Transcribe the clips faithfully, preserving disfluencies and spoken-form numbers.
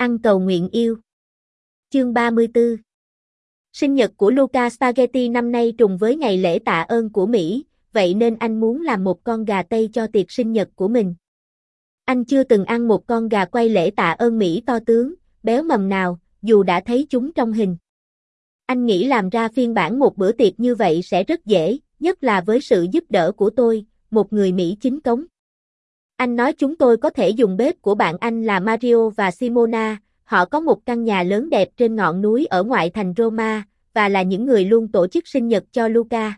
Ăn cầu nguyện yêu. Chương ba mươi tư. Sinh nhật của Luca Spaghetti năm nay trùng với ngày lễ tạ ơn của Mỹ, vậy nên anh muốn làm một con gà Tây cho tiệc sinh nhật của mình. Anh chưa từng ăn một con gà quay lễ tạ ơn Mỹ to tướng, béo mầm nào, dù đã thấy chúng trong hình. Anh nghĩ làm ra phiên bản một bữa tiệc như vậy sẽ rất dễ, nhất là với sự giúp đỡ của tôi, một người Mỹ chính cống. Anh nói chúng tôi có thể dùng bếp của bạn anh là Mario và Simona, họ có một căn nhà lớn đẹp trên ngọn núi ở ngoại thành Roma, và là những người luôn tổ chức sinh nhật cho Luca.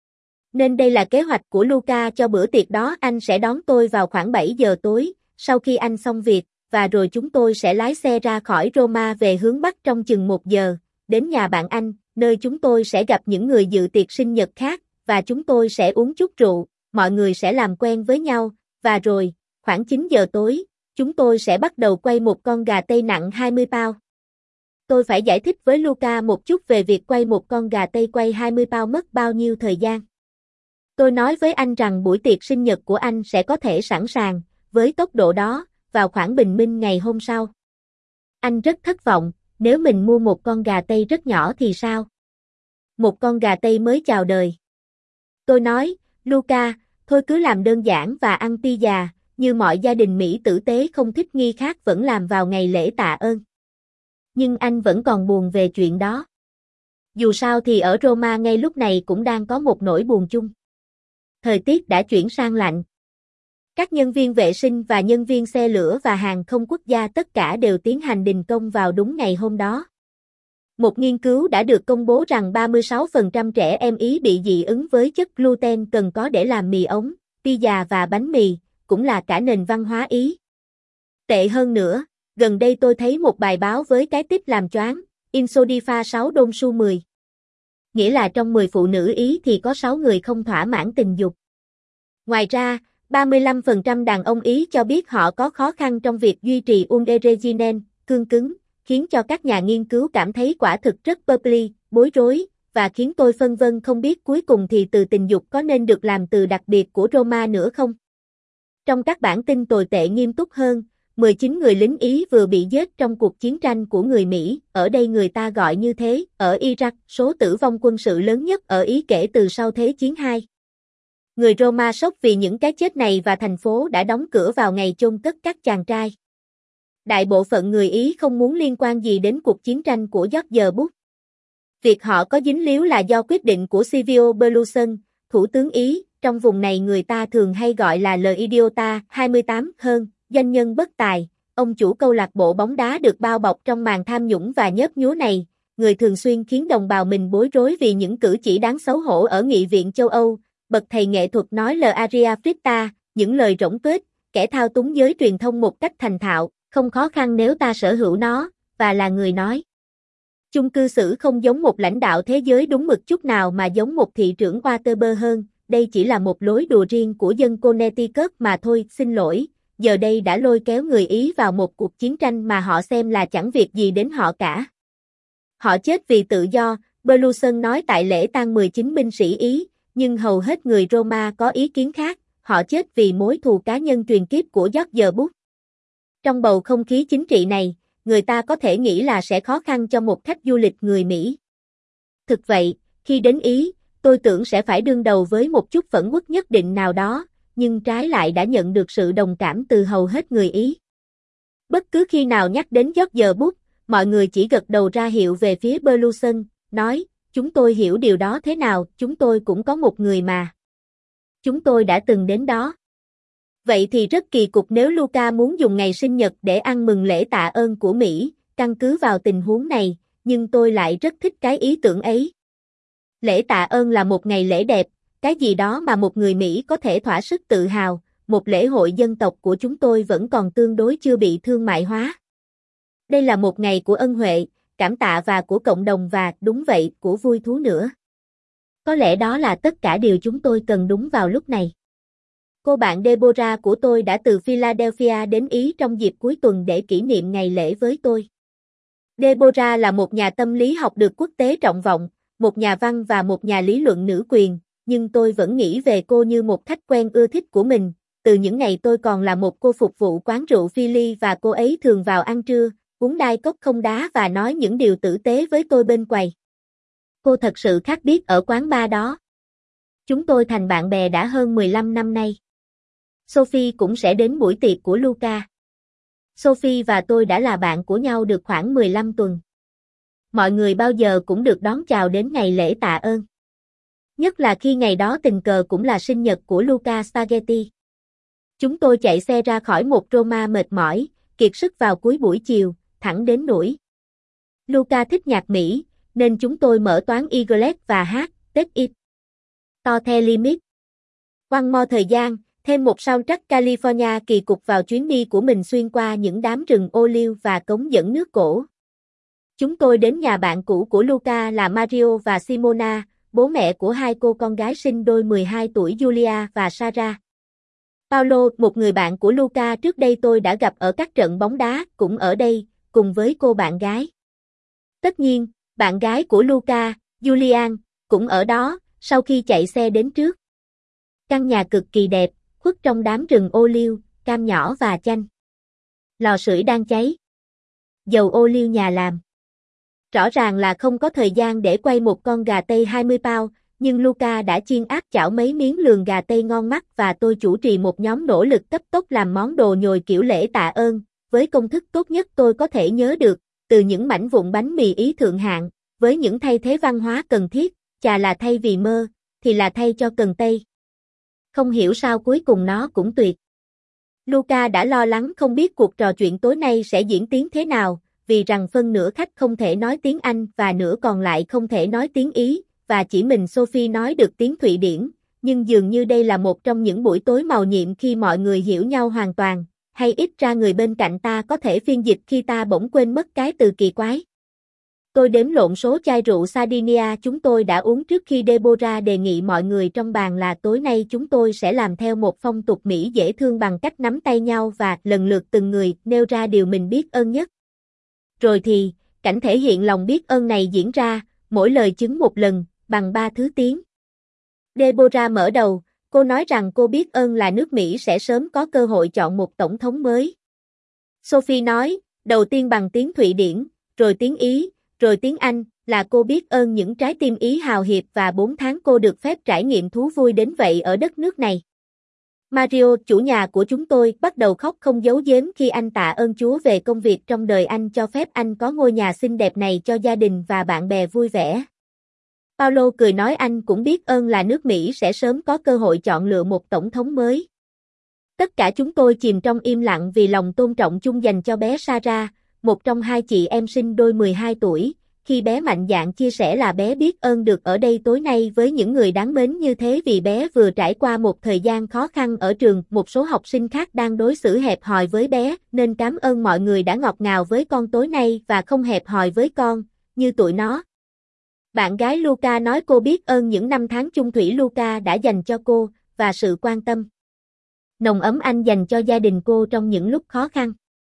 Nên đây là kế hoạch của Luca cho bữa tiệc đó. Anh sẽ đón tôi vào khoảng bảy giờ tối, sau khi anh xong việc, và rồi chúng tôi sẽ lái xe ra khỏi Roma về hướng Bắc trong chừng một giờ, đến nhà bạn anh, nơi chúng tôi sẽ gặp những người dự tiệc sinh nhật khác, và chúng tôi sẽ uống chút rượu, mọi người sẽ làm quen với nhau, và rồi, khoảng chín giờ tối, chúng tôi sẽ bắt đầu quay một con gà Tây nặng hai mươi pound. Tôi phải giải thích với Luca một chút về việc quay một con gà Tây quay hai mươi pound mất bao nhiêu thời gian. Tôi nói với anh rằng buổi tiệc sinh nhật của anh sẽ có thể sẵn sàng, với tốc độ đó, vào khoảng bình minh ngày hôm sau. Anh rất thất vọng, nếu mình mua một con gà Tây rất nhỏ thì sao? Một con gà Tây mới chào đời. Tôi nói, Luca, thôi cứ làm đơn giản và ăn pizza, như mọi gia đình Mỹ tử tế không thích nghi khác vẫn làm vào ngày lễ tạ ơn. Nhưng anh vẫn còn buồn về chuyện đó. Dù sao thì ở Roma ngay lúc này cũng đang có một nỗi buồn chung. Thời tiết đã chuyển sang lạnh. Các nhân viên vệ sinh và nhân viên xe lửa và hàng không quốc gia tất cả đều tiến hành đình công vào đúng ngày hôm đó. Một nghiên cứu đã được công bố rằng ba mươi sáu phần trăm trẻ em Ý bị dị ứng với chất gluten cần có để làm mì ống, pizza và bánh mì, cũng là cả nền văn hóa Ý. Tệ hơn nữa, gần đây tôi thấy một bài báo với cái tít làm choáng, Insodifa sáu đôn su mười. Nghĩa là trong mười phụ nữ Ý thì có sáu người không thỏa mãn tình dục. Ngoài ra, ba mươi lăm phần trăm đàn ông Ý cho biết họ có khó khăn trong việc duy trì un ereginen, cương cứng, khiến cho các nhà nghiên cứu cảm thấy quả thực rất bubbly, bối rối, và khiến tôi phân vân không biết cuối cùng thì từ tình dục có nên được làm từ đặc biệt của Roma nữa không. Trong các bản tin tồi tệ nghiêm túc hơn, mười chín người lính Ý vừa bị giết trong cuộc chiến tranh của người Mỹ, ở đây người ta gọi như thế, ở Iraq, số tử vong quân sự lớn nhất ở Ý kể từ sau Thế chiến hai. Người Roma sốc vì những cái chết này và thành phố đã đóng cửa vào ngày chôn cất các chàng trai. Đại bộ phận người Ý không muốn liên quan gì đến cuộc chiến tranh của George Bush. Việc họ có dính líu là do quyết định của Silvio Berlusconi, thủ tướng Ý, trong vùng này người ta thường hay gọi là L'Idiota, hai mươi tám hơn, doanh nhân bất tài, ông chủ câu lạc bộ bóng đá được bao bọc trong màn tham nhũng và nhớp nhúa này, người thường xuyên khiến đồng bào mình bối rối vì những cử chỉ đáng xấu hổ ở Nghị viện châu Âu, bậc thầy nghệ thuật nói L'Aria Fritta, những lời rỗng tuếch, kẻ thao túng giới truyền thông một cách thành thạo, không khó khăn nếu ta sở hữu nó, và là người nói. Chung cư xử không giống một lãnh đạo thế giới đúng mực chút nào mà giống một thị trưởng Waterbury hơn, đây chỉ là một lối đùa riêng của dân Connecticut mà thôi, xin lỗi, giờ đây đã lôi kéo người Ý vào một cuộc chiến tranh mà họ xem là chẳng việc gì đến họ cả. Họ chết vì tự do, Berlusconi nói tại lễ tang mười chín binh sĩ Ý, nhưng hầu hết người Roma có ý kiến khác, họ chết vì mối thù cá nhân truyền kiếp của George Bush. Trong bầu không khí chính trị này, người ta có thể nghĩ là sẽ khó khăn cho một khách du lịch người Mỹ. Thực vậy, khi đến Ý, tôi tưởng sẽ phải đương đầu với một chút phẫn uất nhất định nào đó, nhưng trái lại đã nhận được sự đồng cảm từ hầu hết người Ý. Bất cứ khi nào nhắc đến George Bush, mọi người chỉ gật đầu ra hiệu về phía Berlusconi, nói, chúng tôi hiểu điều đó thế nào, chúng tôi cũng có một người mà. Chúng tôi đã từng đến đó. Vậy thì rất kỳ cục nếu Luca muốn dùng ngày sinh nhật để ăn mừng lễ tạ ơn của Mỹ, căn cứ vào tình huống này, nhưng tôi lại rất thích cái ý tưởng ấy. Lễ tạ ơn là một ngày lễ đẹp, cái gì đó mà một người Mỹ có thể thỏa sức tự hào, một lễ hội dân tộc của chúng tôi vẫn còn tương đối chưa bị thương mại hóa. Đây là một ngày của ân huệ, cảm tạ và của cộng đồng và, đúng vậy, của vui thú nữa. Có lẽ đó là tất cả điều chúng tôi cần đúng vào lúc này. Cô bạn Deborah của tôi đã từ Philadelphia đến Ý trong dịp cuối tuần để kỷ niệm ngày lễ với tôi. Deborah là một nhà tâm lý học được quốc tế trọng vọng, một nhà văn và một nhà lý luận nữ quyền, nhưng tôi vẫn nghĩ về cô như một khách quen ưa thích của mình, từ những ngày tôi còn là một cô phục vụ quán rượu Philly và cô ấy thường vào ăn trưa, uống đai cốc không đá và nói những điều tử tế với tôi bên quầy. Cô thật sự khác biệt ở quán bar đó. Chúng tôi thành bạn bè đã hơn mười lăm năm nay. Sophie cũng sẽ đến buổi tiệc của Luca. Sophie và tôi đã là bạn của nhau được khoảng mười lăm tuần. Mọi người bao giờ cũng được đón chào đến ngày lễ tạ ơn. Nhất là khi ngày đó tình cờ cũng là sinh nhật của Luca Spaghetti. Chúng tôi chạy xe ra khỏi một Roma mệt mỏi, kiệt sức vào cuối buổi chiều, thẳng đến nỗi. Luca thích nhạc Mỹ, nên chúng tôi mở toán Eagles và hát Take It. To the limit. One more thời gian, thêm một soundtrack California kỳ cục vào chuyến đi của mình xuyên qua những đám rừng ô liu và cống dẫn nước cổ. Chúng tôi đến nhà bạn cũ của Luca là Mario và Simona, bố mẹ của hai cô con gái sinh đôi mười hai tuổi Giulia và Sara. Paolo, một người bạn của Luca trước đây tôi đã gặp ở các trận bóng đá, cũng ở đây, cùng với cô bạn gái. Tất nhiên, bạn gái của Luca, Julian, cũng ở đó, sau khi chạy xe đến trước. Căn nhà cực kỳ đẹp, khuất trong đám rừng ô liu, cam nhỏ và chanh. Lò sưởi đang cháy. Dầu ô liu nhà làm. Rõ ràng là không có thời gian để quay một con gà tây hai mươi pound, nhưng Luca đã chiên áp chảo mấy miếng lườn gà tây ngon mắt và tôi chủ trì một nhóm nỗ lực cấp tốc làm món đồ nhồi kiểu lễ tạ ơn, với công thức tốt nhất tôi có thể nhớ được, từ những mảnh vụn bánh mì Ý thượng hạng, với những thay thế văn hóa cần thiết, chà là thay vì mơ, thì là thay cho cần tây. Không hiểu sao cuối cùng nó cũng tuyệt. Luca đã lo lắng không biết cuộc trò chuyện tối nay sẽ diễn tiến thế nào, vì rằng phân nửa khách không thể nói tiếng Anh và nửa còn lại không thể nói tiếng Ý, và chỉ mình Sophie nói được tiếng Thụy Điển, nhưng dường như đây là một trong những buổi tối màu nhiệm khi mọi người hiểu nhau hoàn toàn, hay ít ra người bên cạnh ta có thể phiên dịch khi ta bỗng quên mất cái từ kỳ quái. Tôi đếm lộn số chai rượu Sardinia chúng tôi đã uống trước khi Deborah đề nghị mọi người trong bàn là tối nay chúng tôi sẽ làm theo một phong tục Mỹ dễ thương bằng cách nắm tay nhau và lần lượt từng người nêu ra điều mình biết ơn nhất. Rồi thì, cảnh thể hiện lòng biết ơn này diễn ra, mỗi lời chứng một lần, bằng ba thứ tiếng. Deborah mở đầu, cô nói rằng cô biết ơn là nước Mỹ sẽ sớm có cơ hội chọn một tổng thống mới. Sophie nói, đầu tiên bằng tiếng Thụy Điển, rồi tiếng Ý, rồi tiếng Anh, là cô biết ơn những trái tim Ý hào hiệp và bốn tháng cô được phép trải nghiệm thú vui đến vậy ở đất nước này. Mario, chủ nhà của chúng tôi, bắt đầu khóc không giấu giếm khi anh tạ ơn Chúa về công việc trong đời anh cho phép anh có ngôi nhà xinh đẹp này cho gia đình và bạn bè vui vẻ. Paolo cười nói anh cũng biết ơn là nước Mỹ sẽ sớm có cơ hội chọn lựa một tổng thống mới. Tất cả chúng tôi chìm trong im lặng vì lòng tôn trọng chung dành cho bé Sarah, một trong hai chị em sinh đôi mười hai tuổi, khi bé mạnh dạn chia sẻ là bé biết ơn được ở đây tối nay với những người đáng mến như thế vì bé vừa trải qua một thời gian khó khăn ở trường, một số học sinh khác đang đối xử hẹp hòi với bé, nên cảm ơn mọi người đã ngọt ngào với con tối nay và không hẹp hòi với con, như tụi nó. Bạn gái Luca nói cô biết ơn những năm tháng chung thủy Luca đã dành cho cô, và sự quan tâm nồng ấm anh dành cho gia đình cô trong những lúc khó khăn.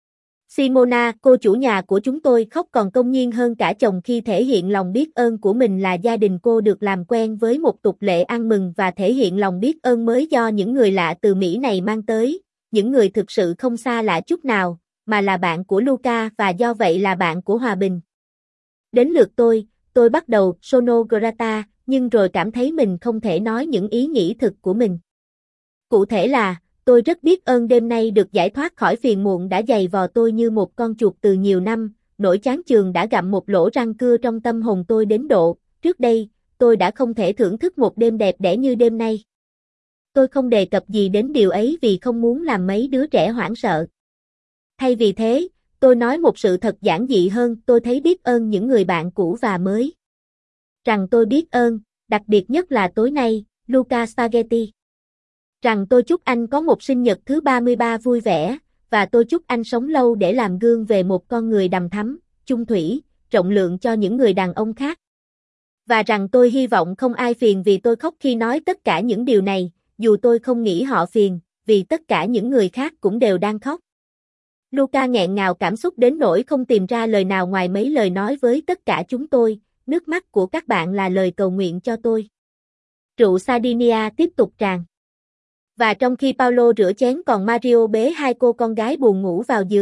Simona, cô chủ nhà của chúng tôi khóc còn công nhiên hơn cả chồng khi thể hiện lòng biết ơn của mình là gia đình cô được làm quen với một tục lệ ăn mừng và thể hiện lòng biết ơn mới do những người lạ từ Mỹ này mang tới, những người thực sự không xa lạ chút nào, mà là bạn của Luca và do vậy là bạn của hòa bình. Đến lượt tôi, tôi bắt đầu sono grata, nhưng rồi cảm thấy mình không thể nói những ý nghĩ thực của mình. Cụ thể là, tôi rất biết ơn đêm nay được giải thoát khỏi phiền muộn đã giày vò tôi như một con chuột từ nhiều năm, nỗi chán chường đã gặm một lỗ răng cưa trong tâm hồn tôi đến độ, trước đây, tôi đã không thể thưởng thức một đêm đẹp đẽ như đêm nay. Tôi không đề cập gì đến điều ấy vì không muốn làm mấy đứa trẻ hoảng sợ. Thay vì thế, tôi nói một sự thật giản dị hơn, tôi thấy biết ơn những người bạn cũ và mới. Rằng tôi biết ơn, đặc biệt nhất là tối nay, Luca Spaghetti. Rằng tôi chúc anh có một sinh nhật thứ ba mươi ba vui vẻ, và tôi chúc anh sống lâu để làm gương về một con người đằm thắm, chung thủy, rộng lượng cho những người đàn ông khác. Và rằng tôi hy vọng không ai phiền vì tôi khóc khi nói tất cả những điều này, dù tôi không nghĩ họ phiền, vì tất cả những người khác cũng đều đang khóc. Luca nghẹn ngào cảm xúc đến nỗi không tìm ra lời nào ngoài mấy lời nói với tất cả chúng tôi, nước mắt của các bạn là lời cầu nguyện cho tôi. Rượu Sardinia tiếp tục tràn. Và trong khi Paolo rửa chén còn Mario bế hai cô con gái buồn ngủ vào giường,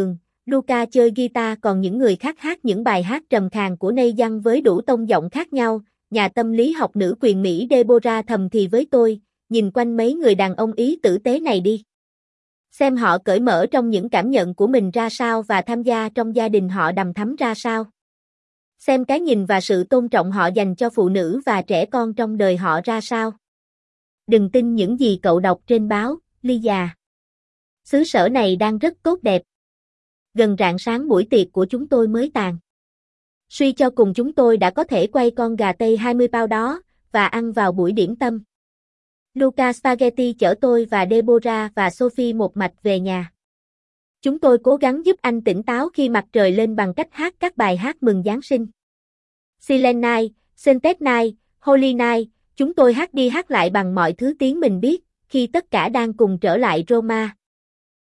Luca chơi guitar còn những người khác hát những bài hát trầm khàn của Neil Young với đủ tông giọng khác nhau. Nhà tâm lý học nữ quyền Mỹ Deborah thầm thì với tôi, nhìn quanh mấy người đàn ông Ý tử tế này đi. Xem họ cởi mở trong những cảm nhận của mình ra sao và tham gia trong gia đình họ đằm thắm ra sao. Xem cái nhìn và sự tôn trọng họ dành cho phụ nữ và trẻ con trong đời họ ra sao. Đừng tin những gì cậu đọc trên báo, Lisa. Xứ sở này đang rất tốt đẹp. Gần rạng sáng buổi tiệc của chúng tôi mới tàn. Suy cho cùng chúng tôi đã có thể quay con gà tây hai mươi pound đó, và ăn vào buổi điểm tâm. Luca Spaghetti chở tôi và Deborah và Sophie một mạch về nhà. Chúng tôi cố gắng giúp anh tỉnh táo khi mặt trời lên bằng cách hát các bài hát mừng Giáng sinh. Silent Night, Sainted Night, Holy Night, chúng tôi hát đi hát lại bằng mọi thứ tiếng mình biết, khi tất cả đang cùng trở lại Roma.